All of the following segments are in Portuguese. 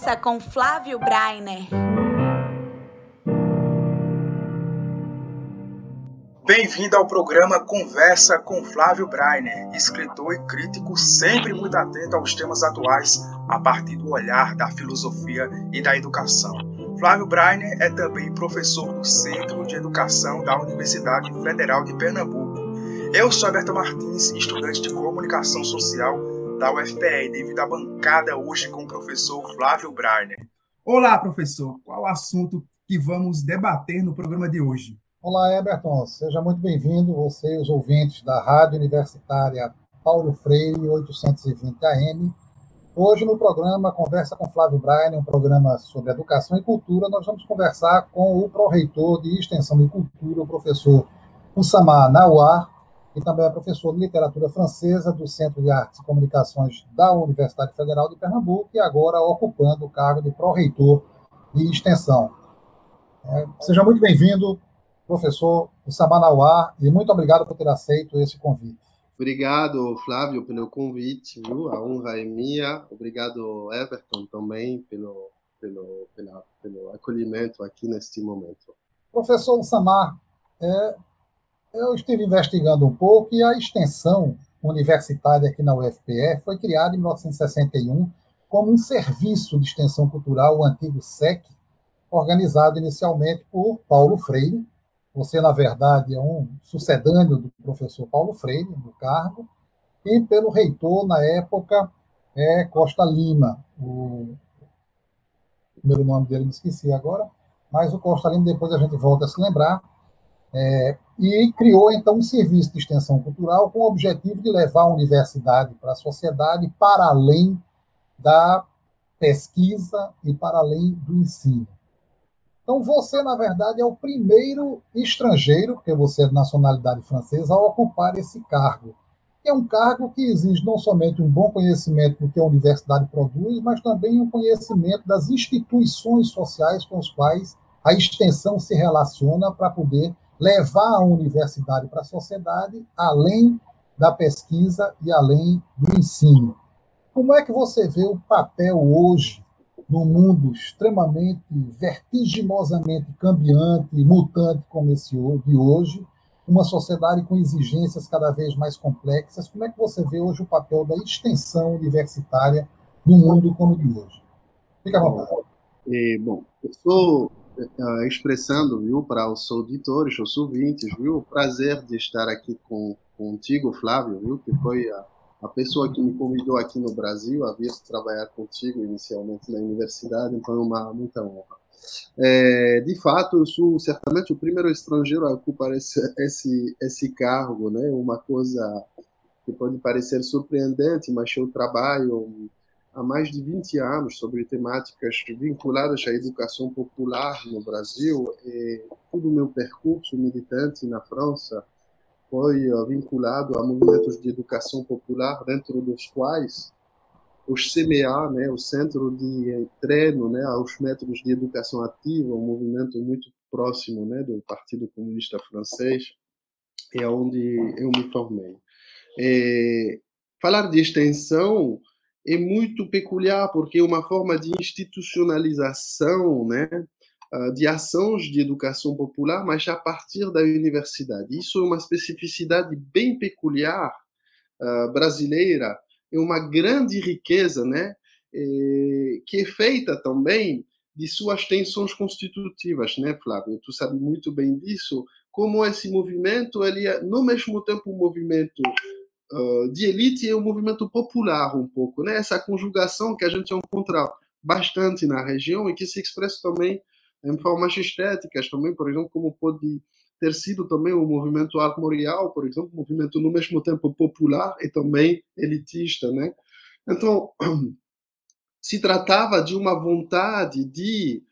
Conversa com Flávio Breiner. Bem-vindo ao programa Conversa com Flávio Breiner, escritor e crítico sempre muito atento aos temas atuais a partir do olhar da filosofia e da educação. Flávio Breiner é também professor do Centro de Educação da Universidade Federal de Pernambuco. Eu sou Alberto Martins, estudante de Comunicação Social da UFPE, devido à bancada hoje com o professor Flávio Breiner. Olá, professor. Qual o assunto que vamos debater no programa de hoje? Olá, Eberton. Seja muito bem-vindo, você e os ouvintes da Rádio Universitária Paulo Freire 820 AM. Hoje, no programa Conversa com Flávio Breiner, um programa sobre educação e cultura, nós vamos conversar com o pró-reitor de Extensão e Cultura, o professor Oussama Nawar, que também é professor de Literatura Francesa do Centro de Artes e Comunicações da Universidade Federal de Pernambuco e agora ocupando o cargo de pró-reitor de Extensão. Seja muito bem-vindo, professor Oussama Nawar, e muito obrigado por ter aceito esse convite. Obrigado, Flávio, pelo convite, viu? A honra é minha. Obrigado, Everton, também pelo acolhimento aqui neste momento. Professor Oussama, eu estive investigando um pouco e a extensão universitária aqui na UFPE foi criada em 1961 como um serviço de extensão cultural, o antigo SEC, organizado inicialmente por Paulo Freire. Você, na verdade, é um sucedâneo do professor Paulo Freire, no cargo, e pelo reitor, na época, Costa Lima. O primeiro nome dele me esqueci agora, mas o Costa Lima, depois a gente volta a se lembrar, e criou, então, um serviço de extensão cultural com o objetivo de levar a universidade para a sociedade para além da pesquisa e para além do ensino. Então, você, na verdade, é o primeiro estrangeiro, porque você é de nacionalidade francesa, a ocupar esse cargo. É um cargo que exige não somente um bom conhecimento do que a universidade produz, mas também um conhecimento das instituições sociais com as quais a extensão se relaciona para poder levar a universidade para a sociedade, além da pesquisa e além do ensino. Como é que você vê o papel hoje num mundo extremamente, vertiginosamente cambiante e mutante como esse de hoje, uma sociedade com exigências cada vez mais complexas? Como é que você vê hoje o papel da extensão universitária num mundo como o de hoje? Fique à vontade. Bom, eu estou expressando, viu, para os auditores, os ouvintes, viu, o prazer de estar aqui contigo, Flávio, viu, que foi a pessoa que me convidou aqui no Brasil a vir trabalhar contigo inicialmente na universidade, então é muita honra. De fato, eu sou certamente o primeiro estrangeiro a ocupar esse cargo, né? Uma coisa que pode parecer surpreendente, mas eu trabalho há mais de 20 anos sobre temáticas vinculadas à educação popular no Brasil, e todo o meu percurso militante na França foi vinculado a movimentos de educação popular, dentro dos quais os CMA, né, o Centro de Treino, né, aos Métodos de Educação Ativa, um movimento muito próximo, né, do Partido Comunista Francês, é onde eu me formei. Falar de extensão é muito peculiar, porque é uma forma de institucionalização, né, de ações de educação popular, mas a partir da universidade. Isso é uma especificidade bem peculiar brasileira, é uma grande riqueza, né, que é feita também de suas tensões constitutivas, né, Flávio? Tu sabe muito bem disso, como esse movimento, ele é, no mesmo tempo, um movimento de elite e um movimento popular um pouco, né? Essa conjugação que a gente encontra bastante na região e que se expressa também em formas estéticas também, por exemplo, como pode ter sido também o movimento armorial, por exemplo, um movimento no mesmo tempo popular e também elitista, né? Então, se tratava de uma vontade de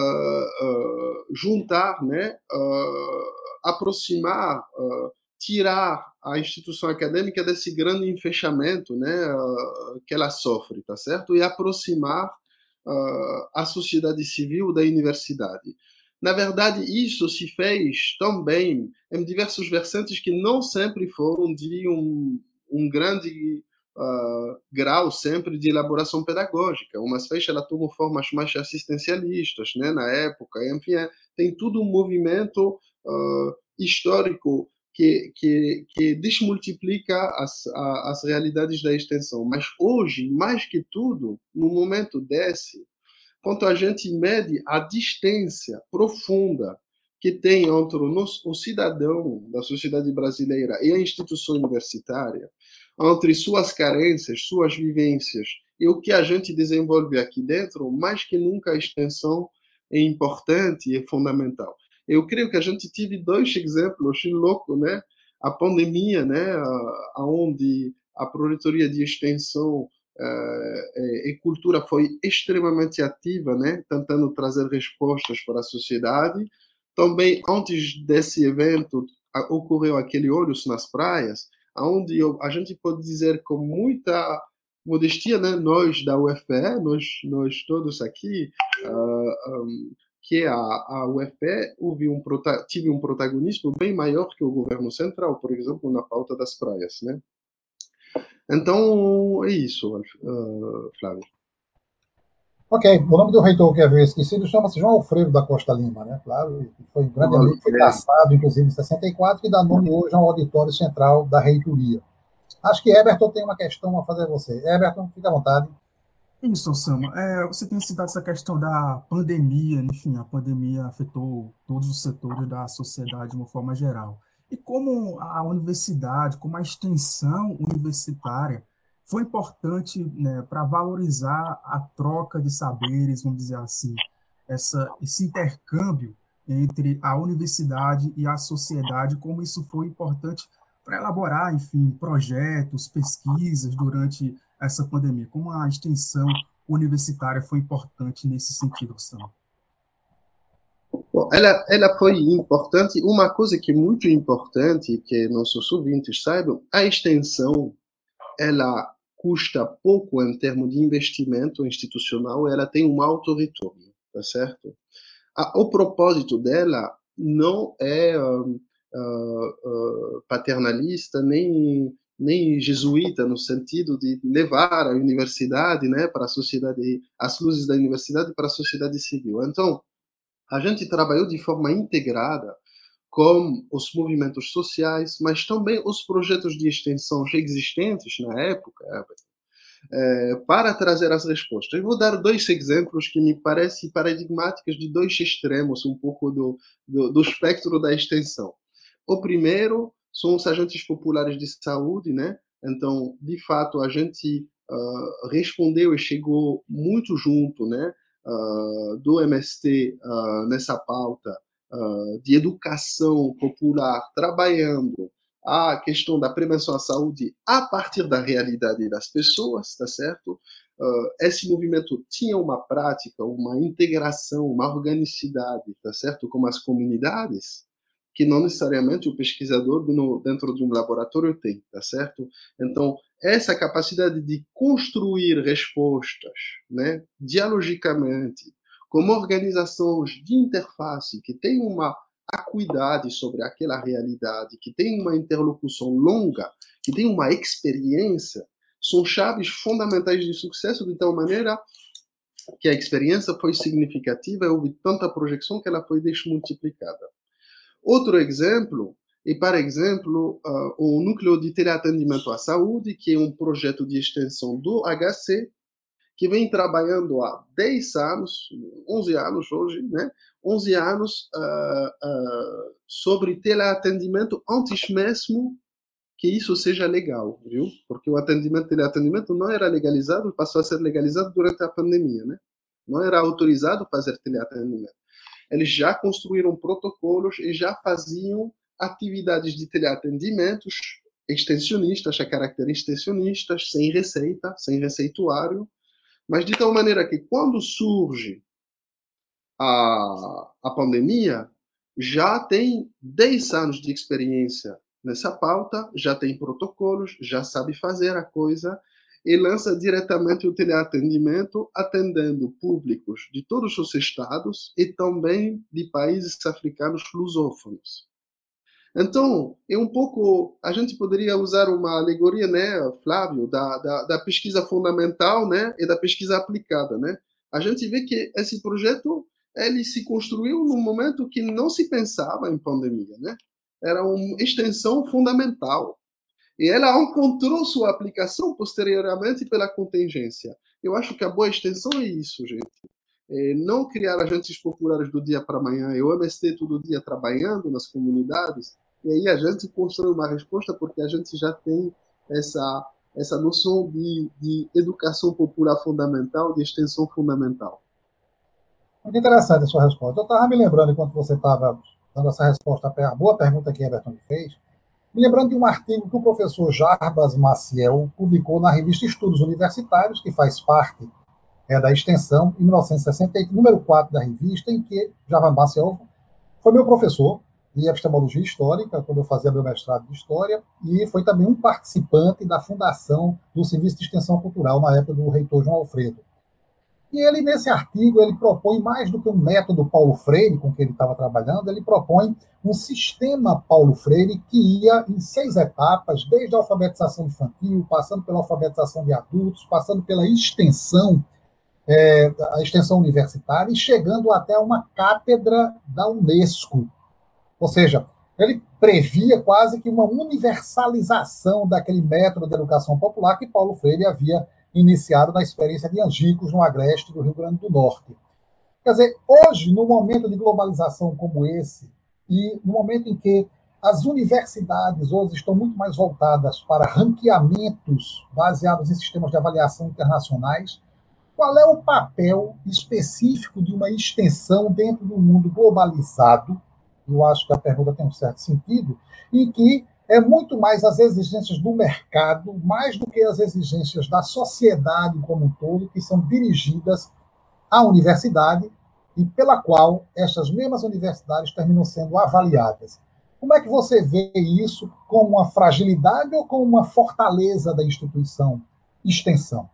juntar, né? Aproximar, tirar a instituição acadêmica desse grande enfechamento, né, que ela sofre, tá certo? E aproximar a sociedade civil da universidade. Na verdade, isso se fez também em diversos versantes que não sempre foram de um grande grau sempre de elaboração pedagógica. Umas vezes ela toma formas mais assistencialistas, né, na época. Enfim, tem tudo um movimento histórico que desmultiplica as realidades da extensão. Mas hoje, mais que tudo, no momento desse, quando a gente mede a distância profunda que tem entre o cidadão da sociedade brasileira e a instituição universitária, entre suas carências, suas vivências e o que a gente desenvolve aqui dentro, mais que nunca a extensão é importante e é fundamental. Eu creio que a gente teve dois exemplos loucos, né? A pandemia, né? Onde a Projetoria de Extensão e cultura foi extremamente ativa, né? Tentando trazer respostas para a sociedade. Também, antes desse evento, ocorreu aquele Olhos nas Praias, onde a gente pode dizer com muita modestia, né? Nós da UFPE, nós todos aqui, que a UFPE tive um protagonismo bem maior que o governo central, por exemplo, na pauta das praias, né? Então, é isso, Flávio. Ok, o nome do reitor que havia esquecido chama-se João Alfredo da Costa Lima, né? Flávio, que foi um grande amigo, foi caçado, inclusive, em 64, e dá nome hoje ao auditório central da reitoria. Acho que Eberton tem uma questão a fazer a você. Eberton, fica à vontade. Isso, Osama. Você tem citado essa questão da pandemia, enfim, a pandemia afetou todos os setores da sociedade de uma forma geral. E como a universidade, como a extensão universitária foi importante, né, para valorizar a troca de saberes, vamos dizer assim, esse intercâmbio entre a universidade e a sociedade, como isso foi importante para elaborar, enfim, projetos, pesquisas durante essa pandemia, como a extensão universitária foi importante nesse sentido, Sam? Bom, ela foi importante. Uma coisa que é muito importante, que nossos ouvintes saibam, a extensão, ela custa pouco em termos de investimento institucional, ela tem um alto retorno, tá certo? O propósito dela não é paternalista, nem jesuíta, no sentido de levar a universidade, né, para a sociedade, as luzes da universidade para a sociedade civil. Então, a gente trabalhou de forma integrada com os movimentos sociais, mas também os projetos de extensão já existentes na época, para trazer as respostas. Eu vou dar dois exemplos que me parecem paradigmáticos de dois extremos, um pouco do espectro da extensão. O primeiro são os agentes populares de saúde, né? Então, de fato, a gente respondeu e chegou muito junto, né? Do MST nessa pauta de educação popular, trabalhando a questão da prevenção à saúde a partir da realidade das pessoas, tá certo? Esse movimento tinha uma prática, uma integração, uma organicidade, tá certo? Com as comunidades, que não necessariamente o pesquisador dentro de um laboratório tem, tá certo? Então, essa capacidade de construir respostas, né, dialogicamente, como organizações de interface que têm uma acuidade sobre aquela realidade, que tem uma interlocução longa, que tem uma experiência, são chaves fundamentais de sucesso, de tal maneira que a experiência foi significativa e houve tanta projeção que ela foi desmultiplicada. Outro exemplo é, por exemplo, o Núcleo de Teleatendimento à Saúde, que é um projeto de extensão do HC, que vem trabalhando há 10 anos, 11 anos hoje, né? 11 anos sobre teleatendimento antes mesmo que isso seja legal, viu? Porque o teleatendimento não era legalizado, passou a ser legalizado durante a pandemia, né? Não era autorizado fazer teleatendimento. Eles já construíram protocolos e já faziam atividades de teleatendimentos extensionistas, a caráter extensionistas, sem receita, sem receituário, mas de tal maneira que quando surge a pandemia, já tem 10 anos de experiência nessa pauta, já tem protocolos, já sabe fazer a coisa e lança diretamente o teleatendimento, atendendo públicos de todos os estados e também de países africanos lusófonos. Então, é um pouco, a gente poderia usar uma alegoria, né, Flávio, da pesquisa fundamental, né, e da pesquisa aplicada, né? A gente vê que esse projeto, ele se construiu num momento que não se pensava em pandemia, né? Era uma extensão fundamental. E ela encontrou sua aplicação posteriormente pela contingência. Eu acho que a boa extensão é isso, gente. É não criar agentes populares do dia para amanhã. Eu MST todo dia trabalhando nas comunidades, e aí a gente constrói uma resposta porque a gente já tem essa noção de educação popular fundamental, de extensão fundamental. Muito interessante a sua resposta. Eu estava me lembrando, enquanto você estava dando essa resposta à boa pergunta que Everton fez, me lembrando de um artigo que o professor Jarbas Maciel publicou na revista Estudos Universitários, que faz parte da extensão, em 1960, número 4 da revista, em que Jarbas Maciel foi meu professor de epistemologia histórica, quando eu fazia meu mestrado de história, e foi também um participante da fundação do Serviço de Extensão Cultural, na época do reitor João Alfredo. E ele, nesse artigo, ele propõe mais do que um método Paulo Freire, com que ele estava trabalhando, ele propõe um sistema Paulo Freire que ia em 6 etapas, desde a alfabetização infantil, passando pela alfabetização de adultos, passando pela extensão, a extensão universitária, e chegando até uma cátedra da Unesco. Ou seja, ele previa quase que uma universalização daquele método de educação popular que Paulo Freire havia iniciado na experiência de Angicos, no agreste do Rio Grande do Norte. Quer dizer, hoje, no momento de globalização como esse, e no momento em que as universidades hoje estão muito mais voltadas para ranqueamentos baseados em sistemas de avaliação internacionais, qual é o papel específico de uma extensão dentro do mundo globalizado? Eu acho que a pergunta tem um certo sentido, em que é muito mais as exigências do mercado, mais do que as exigências da sociedade como um todo, que são dirigidas à universidade e pela qual estas mesmas universidades terminam sendo avaliadas. Como é que você vê isso, como uma fragilidade ou como uma fortaleza da instituição extensão?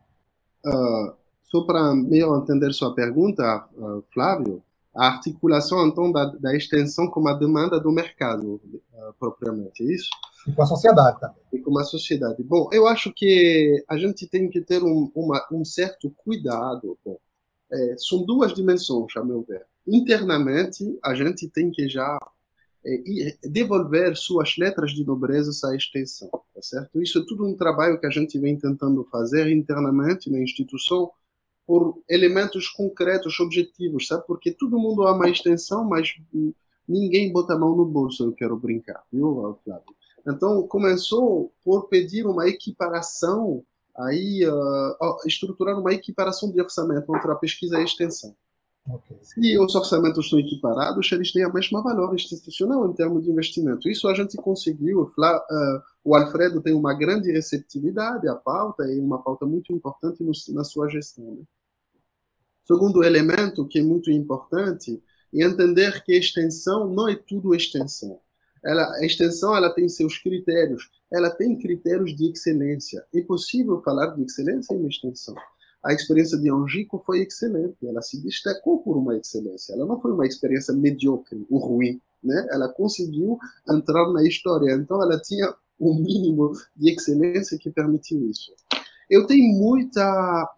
Só para melhor entender sua pergunta, Flávio, a articulação, então, da extensão com a demanda do mercado, propriamente, é isso? E com a sociedade também. E com a sociedade. Bom, eu acho que a gente tem que ter um certo cuidado. Bom, são duas dimensões, a meu ver. Internamente, a gente tem que já devolver suas letras de nobreza à extensão, tá certo? Isso é tudo um trabalho que a gente vem tentando fazer internamente na instituição, por elementos concretos, objetivos, sabe? Porque todo mundo ama a extensão, mas ninguém bota a mão no bolso, eu quero brincar, viu, Flávio? Então, começou por pedir uma equiparação, aí estruturar uma equiparação de orçamento entre a pesquisa e a extensão. Okay. Se os orçamentos são equiparados, eles têm a mesma valor institucional em termos de investimento. Isso a gente conseguiu. O Alfredo tem uma grande receptividade à pauta, e uma pauta muito importante na sua gestão, né? Segundo elemento que é muito importante é entender que a extensão não é tudo extensão. A extensão ela tem seus critérios, ela tem critérios de excelência. É possível falar de excelência em extensão. A experiência de Angicos foi excelente, ela se destacou por uma excelência. Ela não foi uma experiência medíocre ou ruim, né? Ela conseguiu entrar na história, então ela tinha um mínimo de excelência que permitiu isso. Eu tenho muita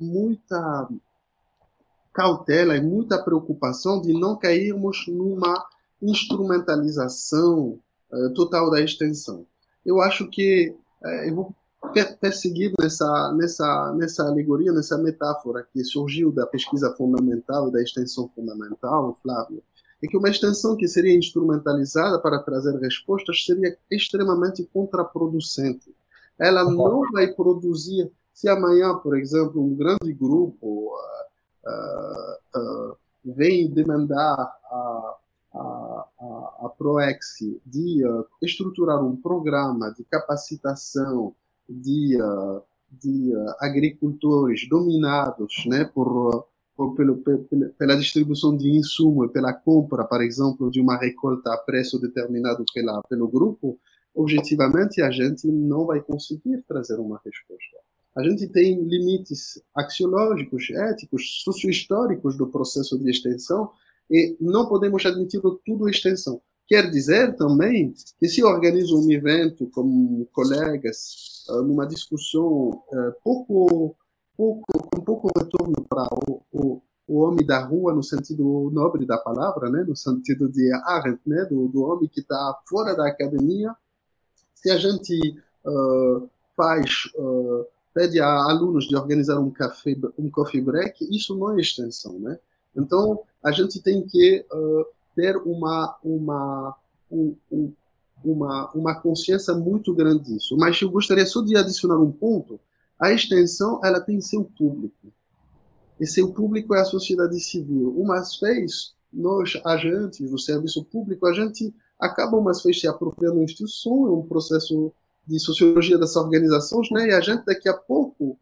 cautela e muita preocupação de não cairmos numa instrumentalização total da extensão. Eu acho que eu vou perseguir nessa alegoria, nessa metáfora que surgiu da pesquisa fundamental e da extensão fundamental, Flávio, é que uma extensão que seria instrumentalizada para trazer respostas seria extremamente contraproducente. Ela não vai produzir, se amanhã, por exemplo, um grande grupo vem demandar a PROEX de estruturar um programa de capacitação de agricultores dominados, né, pela distribuição de insumo e pela compra, por exemplo, de uma recolta a preço determinado pelo grupo, objetivamente a gente não vai conseguir trazer uma resposta. A gente tem limites axiológicos, éticos, sociohistóricos do processo de extensão e não podemos admitir tudo extensão. Quer dizer também que se organiza um evento com colegas, numa discussão com pouco retorno para o homem da rua, no sentido nobre da palavra, né? No sentido de Arendt, né? do homem que está fora da academia, se a gente pede a alunos de organizar um coffee break, isso não é extensão, né? Então, a gente tem que ter uma consciência muito grande disso. Mas eu gostaria só de adicionar um ponto. A extensão, ela tem seu público. E seu público é a sociedade civil. Umas vezes, nós, agentes do serviço público, a gente acaba umas vezes se apropriando da instituição, é um processo de sociologia das organizações, né? E a gente, daqui a pouco,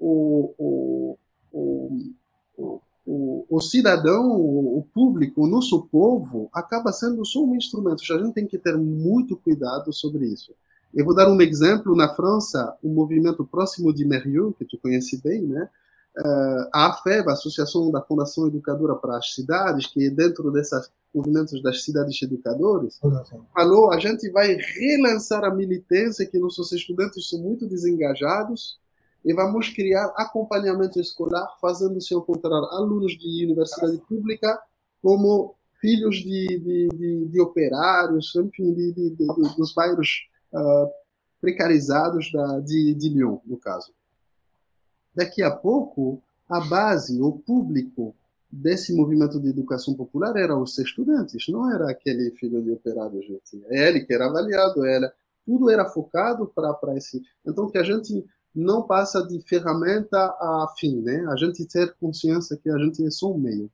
o cidadão, o público, o nosso povo, acaba sendo só um instrumento. A gente tem que ter muito cuidado sobre isso. Eu vou dar um exemplo. Na França, um movimento próximo de Mérieux, que tu conhece bem, né? A AFEB, a Associação da Fundação Educadora para as Cidades, que é dentro desses movimentos das cidades educadoras, falou: a gente vai relançar a militância, que nossos estudantes são muito desengajados, e vamos criar acompanhamento escolar, fazendo-se encontrar alunos de universidade pública como filhos de operários, enfim, dos bairros precarizados de Lyon, no caso. Daqui a pouco, a base, o público desse movimento de educação popular eram os estudantes, não era aquele filho de operário, gente. É ele que era avaliado, tudo era focado para esse. Então, que a gente não passa de ferramenta a fim, né? A gente ter consciência que a gente é só um meio.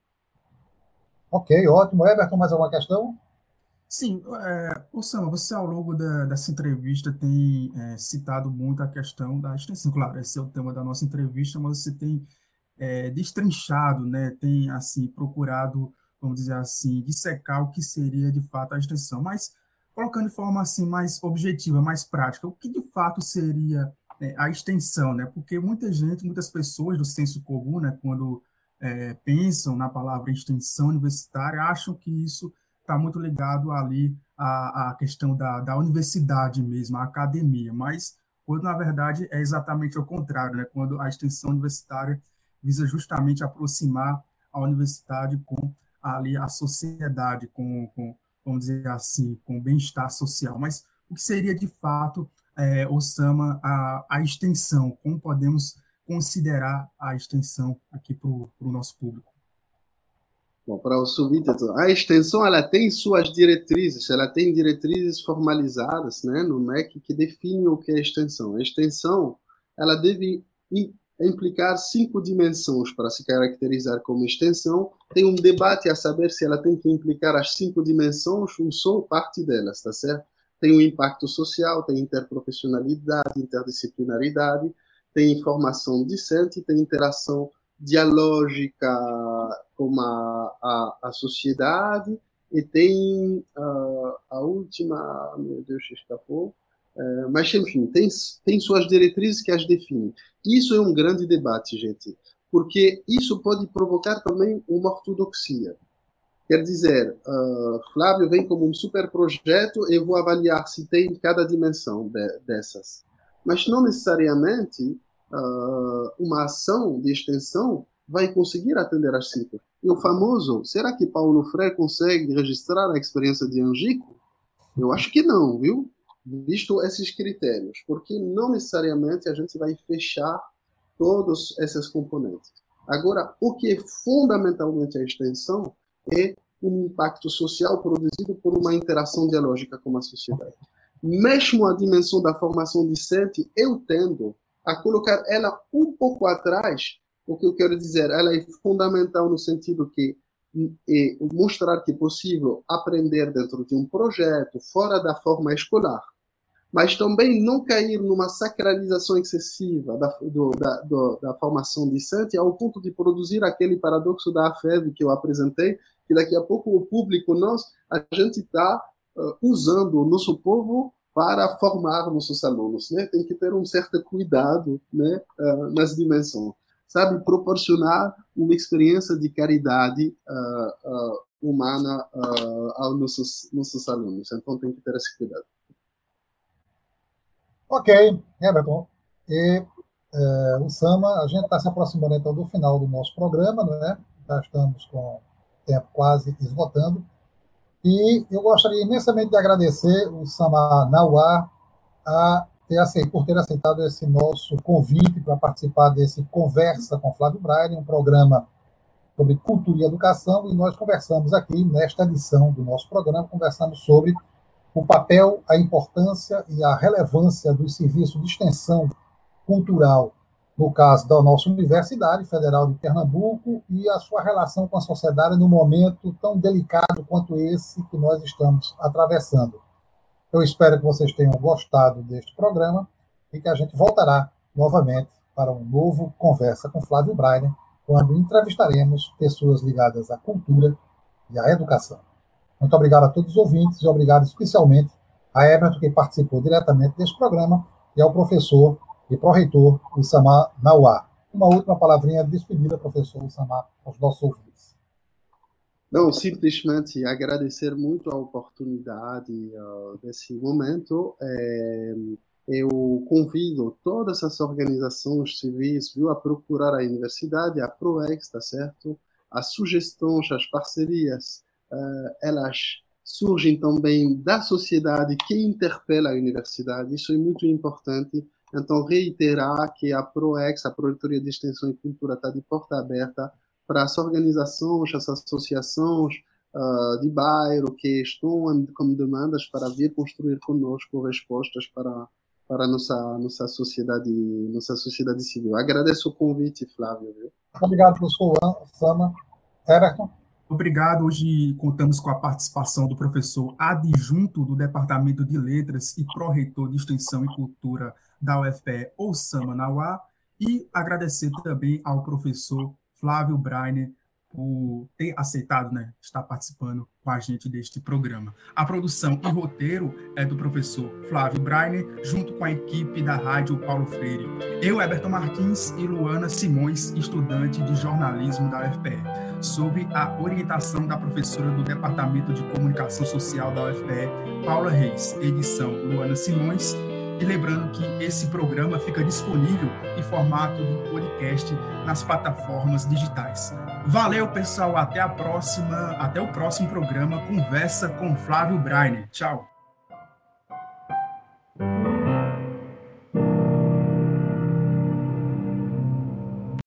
Ok, ótimo. Everton, mais alguma questão? Sim, Osama, você ao longo dessa entrevista tem citado muito a questão da extensão. Claro, esse é o tema da nossa entrevista, mas você tem destrinchado, né? Tem assim procurado, vamos dizer assim, dissecar o que seria de fato a extensão, mas colocando de forma assim mais objetiva, mais prática, o que de fato seria a extensão, né? Porque muitas pessoas do senso comum, né, quando pensam na palavra extensão universitária, acham que isso está muito ligado ali à questão da universidade mesmo, à academia, mas quando, na verdade, é exatamente o contrário, né? Quando a extensão universitária visa justamente aproximar a universidade com ali a sociedade, vamos dizer assim, com o bem-estar social. Mas o que seria, de fato, Osama, a extensão? Como podemos considerar a extensão aqui para o nosso público? Bom, para o subtítulo, a extensão ela tem suas diretrizes, ela tem diretrizes formalizadas, né, no MEC que definem o que é extensão. A extensão ela deve implicar 5 dimensões para se caracterizar como extensão. Tem um debate a saber se ela tem que implicar as 5 dimensões ou só parte delas, tá certo? Tem o impacto social, tem interprofissionalidade, interdisciplinaridade, tem formação discente, tem interação dialógica com a sociedade, e tem a última, meu Deus, escapou, mas enfim, tem suas diretrizes que as definem. Isso é um grande debate, gente, porque isso pode provocar também uma ortodoxia. Quer dizer, Flávio vem como um super projeto, eu vou avaliar se tem cada dimensão dessas. Mas não necessariamente uma ação de extensão vai conseguir atender às 5. E o famoso, será que Paulo Freire consegue registrar a experiência de Angico? Eu acho que não, viu? Visto esses critérios, porque não necessariamente a gente vai fechar todos esses componentes. Agora, o que é fundamentalmente a extensão é um impacto social produzido por uma interação dialógica com a sociedade. Mesmo a dimensão da formação discente, eu tendo a colocar ela um pouco atrás. O que eu quero dizer, ela é fundamental no sentido que é mostrar que é possível aprender dentro de um projeto, fora da forma escolar, mas também não cair numa sacralização excessiva da formação discente ao ponto de produzir aquele paradoxo da AFEB que eu apresentei, que daqui a pouco o público, a gente está usando o nosso povo para formar nossos alunos, né? Tem que ter um certo cuidado, né, nas dimensões. Sabe, proporcionar uma experiência de caridade humana aos nossos alunos. Então, tem que ter esse cuidado. Ok, Everton. E Osama, a gente está se aproximando então do final do nosso programa, não é? Já estamos com o tempo quase esgotando. E eu gostaria imensamente de agradecer o Osama Nawá por ter aceitado esse nosso convite para participar desse Conversa com Flávio Braine, um programa sobre cultura e educação, e nós conversamos aqui, nesta edição do nosso programa, conversamos sobre o papel, a importância e a relevância dos serviços de extensão cultural, no caso da nossa Universidade Federal de Pernambuco, e a sua relação com a sociedade num momento tão delicado quanto esse que nós estamos atravessando. Eu espero que vocês tenham gostado deste programa e que a gente voltará novamente para um novo Conversa com Flávio Braine, quando entrevistaremos pessoas ligadas à cultura e à educação. Muito obrigado a todos os ouvintes e obrigado especialmente a Everton, que participou diretamente deste programa, e ao professor e pró-reitor Osama Nawá. Uma última palavrinha de despedida, professor Osama, aos nossos ouvintes. Não, simplesmente agradecer muito a oportunidade desse momento. Eu convido todas as organizações civis, viu, a procurar a universidade, a ProEx, tá certo? As sugestões, as parcerias, elas surgem também da sociedade que interpela a universidade. Isso é muito importante. Então, reiterar que a ProEx, a Projetoria de Extensão e Cultura, está de porta aberta para as organizações, as associações de bairro que estão com demandas para vir construir conosco respostas para a nossa sociedade civil. Agradeço o convite, Flávio. Viu? Obrigado, professor Osama. Everton? Obrigado. Hoje contamos com a participação do professor adjunto do Departamento de Letras e pró-reitor de Extensão e Cultura da UFPE, Osama Nawá, e agradecer também ao professor Flávio Braine por ter aceitado, estar participando com a gente deste programa. A produção e roteiro é do professor Flávio Braine, junto com a equipe da Rádio Paulo Freire. Eu, Everton Martins, e Luana Simões, estudante de jornalismo da UFPE, sob a orientação da professora do Departamento de Comunicação Social da UFPE, Paula Reis, edição Luana Simões. E lembrando que esse programa fica disponível em formato de podcast nas plataformas digitais. Valeu, pessoal. Até a próxima. Até o próximo programa Conversa com Flávio Braine. Tchau.